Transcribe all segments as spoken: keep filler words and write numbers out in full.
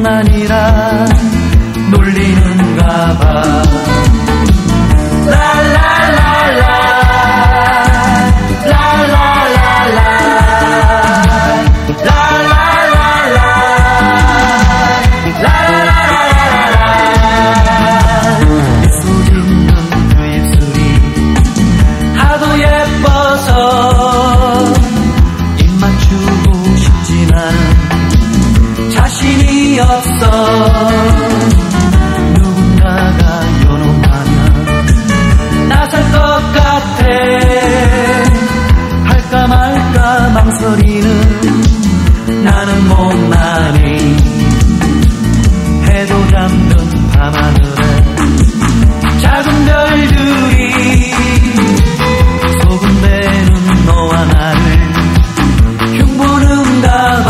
못난이라 놀리는가 봐. 라라라라 라라라라 라라라라 라라라라 입술 짓는 그 입술이 하도 예뻐서 입 맞추고 싶지만 자신이 없어. 누군가가 요놈하면 나설 것 같아. 할까 말까 망설이는 나는 못나니 해도 잠든 밤하늘에 작은 별들이 소금되는 너와 나를 흉보는가 봐.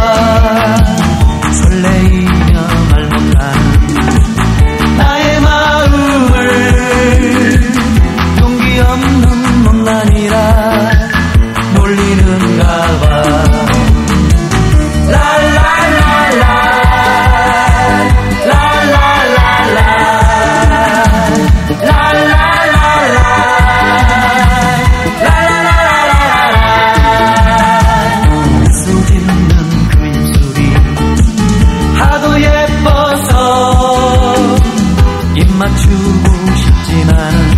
설레이며 말 못하는 나의 마음을 용기 없는 못난이라 놀리는가 봐. 라라라라 라라라라 라라라라 라라라라 입술 짓는 그 입술이 하도 예뻐서 입 맞추고 싶지만